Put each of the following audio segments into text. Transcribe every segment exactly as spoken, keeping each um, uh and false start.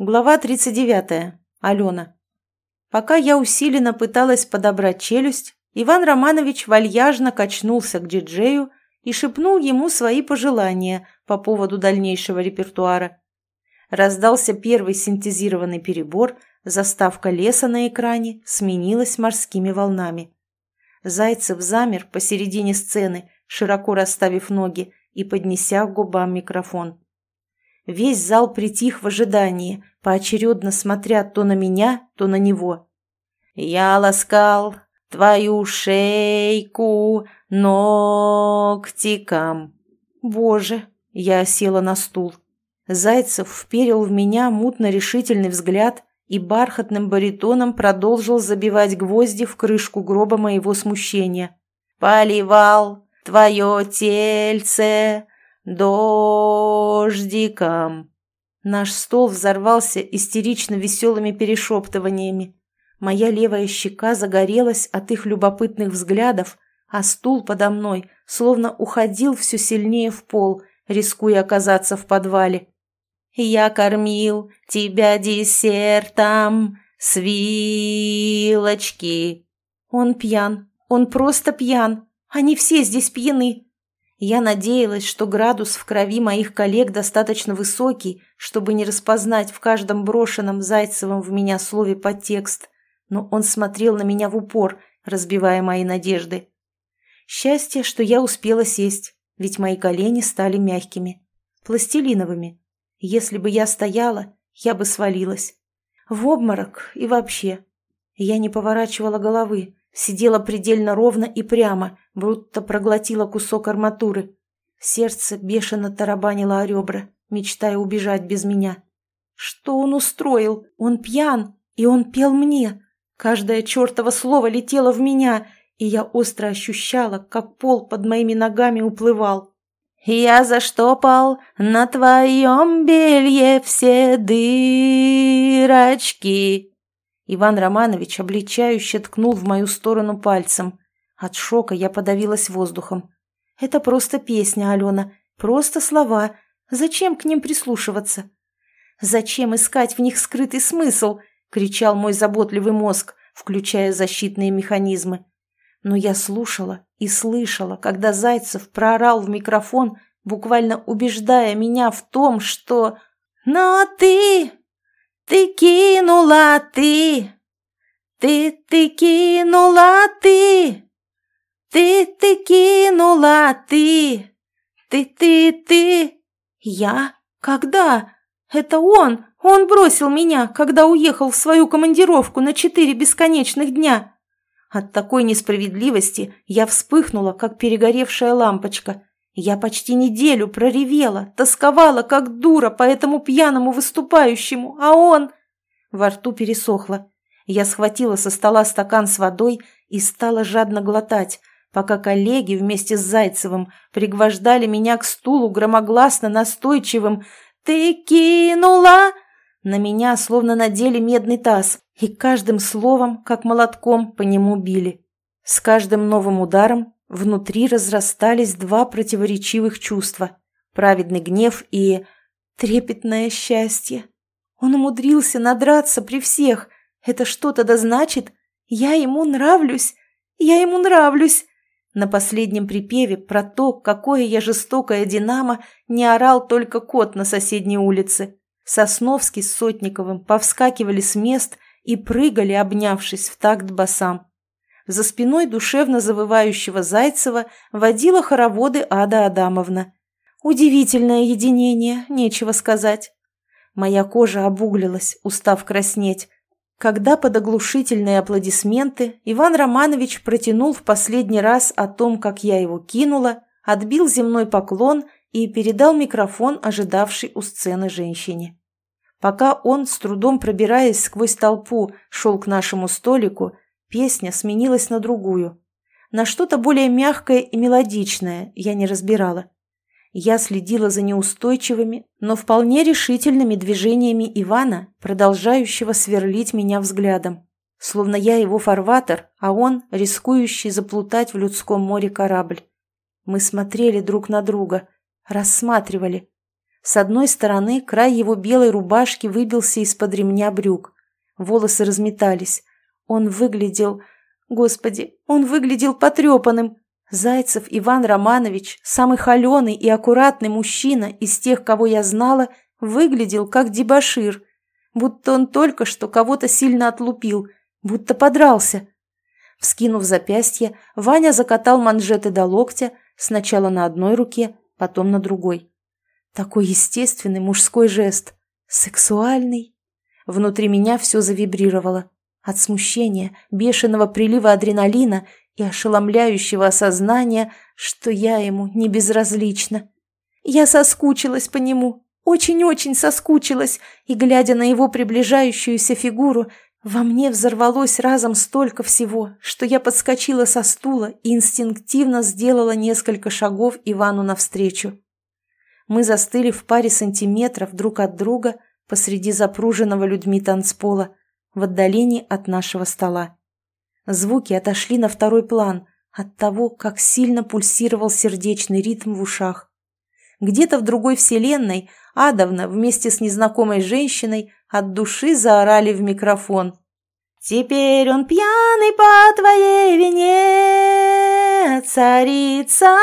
Глава тридцать девятая. Алена. Пока я усиленно пыталась подобрать челюсть, Иван Романович вальяжно качнулся к диджею и шепнул ему свои пожелания по поводу дальнейшего репертуара. Раздался первый синтезированный перебор, заставка леса на экране сменилась морскими волнами. Зайцев замер посередине сцены, широко расставив ноги и поднеся к губам микрофон. Весь зал притих в ожидании, поочередно смотря то на меня, то на него. «Я ласкал твою шейку ногтиком». «Боже!» — я села на стул. Зайцев вперил в меня мутно-решительный взгляд и бархатным баритоном продолжил забивать гвозди в крышку гроба моего смущения. «Поливал твое тельце дождиком». Наш стол взорвался истерично веселыми перешептываниями. Моя левая щека загорелась от их любопытных взглядов, а стул подо мной словно уходил все сильнее в пол, рискуя оказаться в подвале. «Я кормил тебя десертом с вилочки». Он пьян, он просто пьян, они все здесь пьяны. Я надеялась, что градус в крови моих коллег достаточно высокий, чтобы не распознать в каждом брошенном Зайцевым в меня слове подтекст, но он смотрел на меня в упор, разбивая мои надежды. Счастье, что я успела сесть, ведь мои колени стали мягкими, пластилиновыми. Если бы я стояла, я бы свалилась. В обморок и вообще. Я не поворачивала головы, сидела предельно ровно и прямо, будто проглотила кусок арматуры. Сердце бешено тарабанило о ребра, мечтая убежать без меня. Что он устроил? Он пьян, и он пел мне. Каждое чертово слово летело в меня, и я остро ощущала, как пол под моими ногами уплывал. «Я заштопал на твоем белье все дырочки». Иван Романович обличающе ткнул в мою сторону пальцем. От шока я подавилась воздухом. «Это просто песня, Алена, просто слова. Зачем к ним прислушиваться?» «Зачем искать в них скрытый смысл?» — кричал мой заботливый мозг, включая защитные механизмы. Но я слушала и слышала, когда Зайцев проорал в микрофон, буквально убеждая меня в том, что «Но ты, ты кинула ты, ты, ты кинула ты, ты, ты кинула ты, ты, ты, ты». «Я? Когда? Это он, он бросил меня, когда уехал в свою командировку на четыре бесконечных дня». От такой несправедливости я вспыхнула, как перегоревшая лампочка. Я почти неделю проревела, тосковала, как дура, по этому пьяному выступающему, а он... Во рту пересохло. Я схватила со стола стакан с водой и стала жадно глотать, пока коллеги вместе с Зайцевым пригвождали меня к стулу громогласно настойчивым «Ты кинула!» На меня словно надели медный таз, и каждым словом, как молотком, по нему били. С каждым новым ударом внутри разрастались два противоречивых чувства – праведный гнев и трепетное счастье. Он умудрился надраться при всех. Это что-то да значит? Я ему нравлюсь, я ему нравлюсь. На последнем припеве про то, какое я жестокое динамо, не орал только кот на соседней улице. Сосновский с Сотниковым повскакивали с мест и прыгали, обнявшись в такт басам. За спиной душевно завывающего Зайцева водила хороводы Ада Адамовна. Удивительное единение, нечего сказать. Моя кожа обуглилась, устав краснеть, когда под оглушительные аплодисменты Иван Романович протянул в последний раз о том, как я его кинула, отбил земной поклон и передал микрофон ожидавшей у сцены женщине. Пока он, с трудом пробираясь сквозь толпу, шел к нашему столику, песня сменилась на другую. На что-то более мягкое и мелодичное я не разбирала. Я следила за неустойчивыми, но вполне решительными движениями Ивана, продолжающего сверлить меня взглядом. Словно я его фарватер, а он, рискующий заплутать в людском море корабль. Мы смотрели друг на друга, рассматривали. С одной стороны край его белой рубашки выбился из-под ремня брюк. Волосы разметались. Он выглядел... Господи, он выглядел потрепанным. Зайцев Иван Романович, самый холеный и аккуратный мужчина из тех, кого я знала, выглядел как дебошир. Будто он только что кого-то сильно отлупил, будто подрался. Вскинув запястье, Ваня закатал манжеты до локтя, сначала на одной руке, потом на другой. Такой естественный мужской жест. Сексуальный. Внутри меня все завибрировало. От смущения, бешеного прилива адреналина и ошеломляющего осознания, что я ему не безразлична. Я соскучилась по нему, очень-очень соскучилась, и, глядя на его приближающуюся фигуру, во мне взорвалось разом столько всего, что я подскочила со стула и инстинктивно сделала несколько шагов Ивану навстречу. Мы застыли в паре сантиметров друг от друга посреди запруженного людьми танцпола, в отдалении от нашего стола. Звуки отошли на второй план от того, как сильно пульсировал сердечный ритм в ушах. Где-то в другой вселенной Адовна вместе с незнакомой женщиной от души заорали в микрофон. «Теперь он пьяный по твоей вине, царица,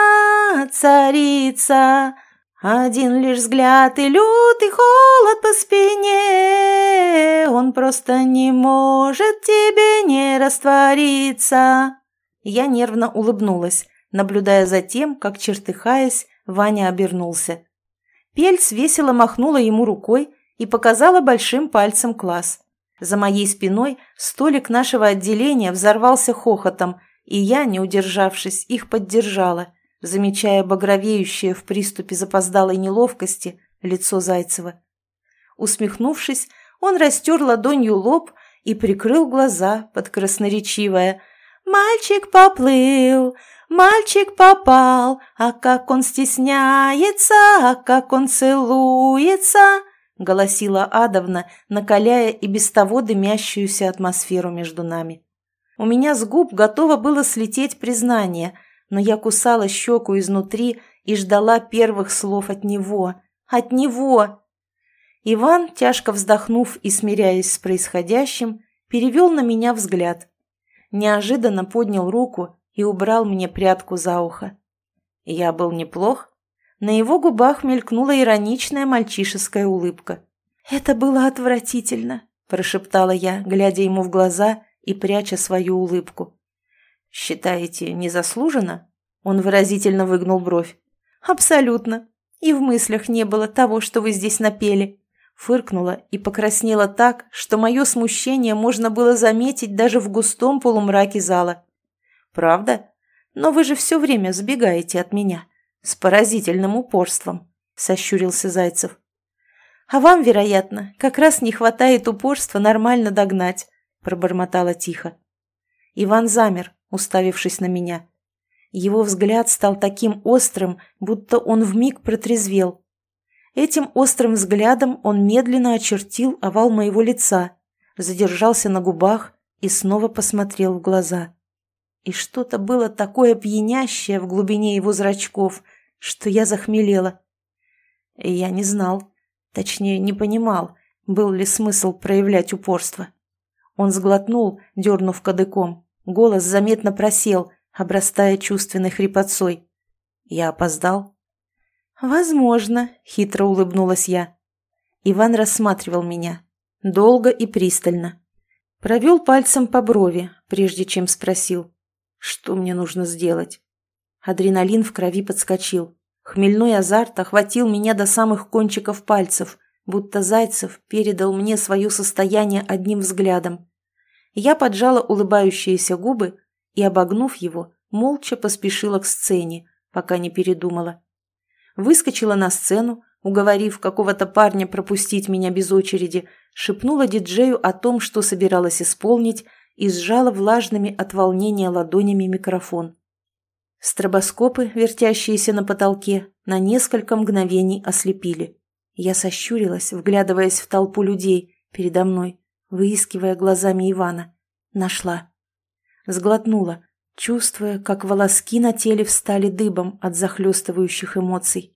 царица, один лишь взгляд и лютый холод по спине, он просто не может тебе не раствориться». Я нервно улыбнулась, наблюдая за тем, как, чертыхаясь, Ваня обернулся. Пельц весело махнула ему рукой и показала большим пальцем класс. За моей спиной столик нашего отделения взорвался хохотом, и я, не удержавшись, их поддержала, замечая багровеющее в приступе запоздалой неловкости лицо Зайцева. Усмехнувшись, он растер ладонью лоб и прикрыл глаза под красноречивое «Мальчик поплыл, мальчик попал, а как он стесняется, а как он целуется», — голосила Адовна, накаляя и без того дымящуюся атмосферу между нами. У меня с губ готово было слететь признание, но я кусала щеку изнутри и ждала первых слов от него. От него! Иван, тяжко вздохнув и смиряясь с происходящим, перевел на меня взгляд. Неожиданно поднял руку и убрал мне прядку за ухо. Я был неплох. На его губах мелькнула ироничная мальчишеская улыбка. «Это было отвратительно», – прошептала я, глядя ему в глаза и пряча свою улыбку. «Считаете, незаслуженно?» Он выразительно выгнул бровь. «Абсолютно. И в мыслях не было того, что вы здесь напели». Фыркнула и покраснела так, что мое смущение можно было заметить даже в густом полумраке зала. «Правда? Но вы же все время сбегаете от меня. С поразительным упорством», — сощурился Зайцев. «А вам, вероятно, как раз не хватает упорства нормально догнать», — пробормотала тихо. Иван замер, уставившись на меня. Его взгляд стал таким острым, будто он вмиг протрезвел. Этим острым взглядом он медленно очертил овал моего лица, задержался на губах и снова посмотрел в глаза. И что-то было такое пьянящее в глубине его зрачков, что я захмелела. И я не знал, точнее не понимал, был ли смысл проявлять упорство. Он сглотнул, дернув кадыком, голос заметно просел, обрастая чувственной хрипотцой. Я опоздал? «Возможно», — хитро улыбнулась я. Иван рассматривал меня. Долго и пристально. Провел пальцем по брови, прежде чем спросил. «Что мне нужно сделать?» Адреналин в крови подскочил. Хмельной азарт охватил меня до самых кончиков пальцев, будто Зайцев передал мне свое состояние одним взглядом. Я поджала улыбающиеся губы и, обогнув его, молча поспешила к сцене, пока не передумала. Выскочила на сцену, уговорив какого-то парня пропустить меня без очереди, шепнула диджею о том, что собиралась исполнить, и сжала влажными от волнения ладонями микрофон. Стробоскопы, вертящиеся на потолке, на несколько мгновений ослепили. Я сощурилась, вглядываясь в толпу людей передо мной, выискивая глазами Ивана. Нашла. Сглотнула, чувствуя, как волоски на теле встали дыбом от захлестывающих эмоций.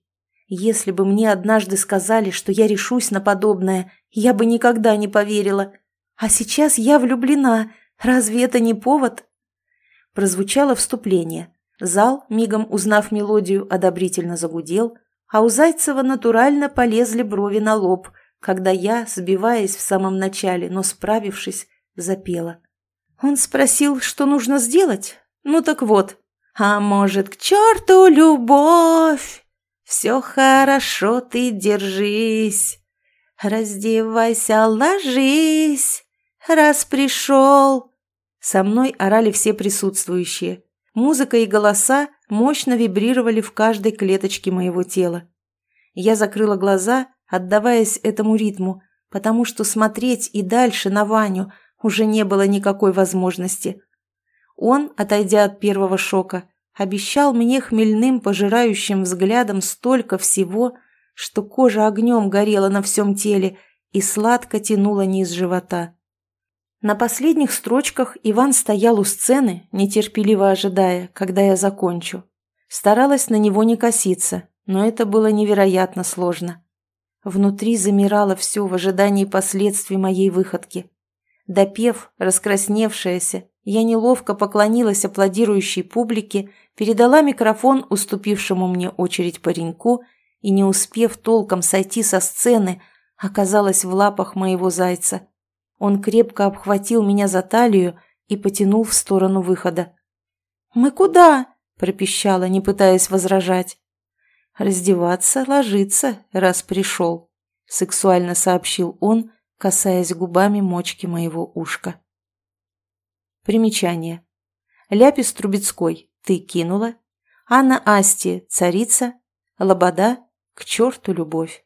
Если бы мне однажды сказали, что я решусь на подобное, я бы никогда не поверила. А сейчас я влюблена. Разве это не повод? Прозвучало вступление. Зал, мигом узнав мелодию, одобрительно загудел, а у Зайцева натурально полезли брови на лоб, когда я, сбиваясь в самом начале, но справившись, запела. Он спросил, что нужно сделать? Ну так вот. А может, к черту любовь? Все хорошо, ты держись. Раздевайся, ложись, раз пришел. Со мной орали все присутствующие. Музыка и голоса мощно вибрировали в каждой клеточке моего тела. Я закрыла глаза, отдаваясь этому ритму, потому что смотреть и дальше на Ваню уже не было никакой возможности. Он, отойдя от первого шока, обещал мне хмельным пожирающим взглядом столько всего, что кожа огнем горела на всем теле и сладко тянула низ живота. На последних строчках Иван стоял у сцены, нетерпеливо ожидая, когда я закончу. Старалась на него не коситься, но это было невероятно сложно. Внутри замирало все в ожидании последствий моей выходки. Допев, раскрасневшаяся, я неловко поклонилась аплодирующей публике, передала микрофон уступившему мне очередь пареньку и, не успев толком сойти со сцены, оказалась в лапах моего зайца. Он крепко обхватил меня за талию и потянул в сторону выхода. «Мы куда?» – пропищала, не пытаясь возражать. «Раздеваться, ложиться, раз пришел», – сексуально сообщил он, касаясь губами мочки моего ушка. Примечание. Ляпис Трубецкой «Ты кинула», Анна Асти «Царица», Лобода «К черту любовь».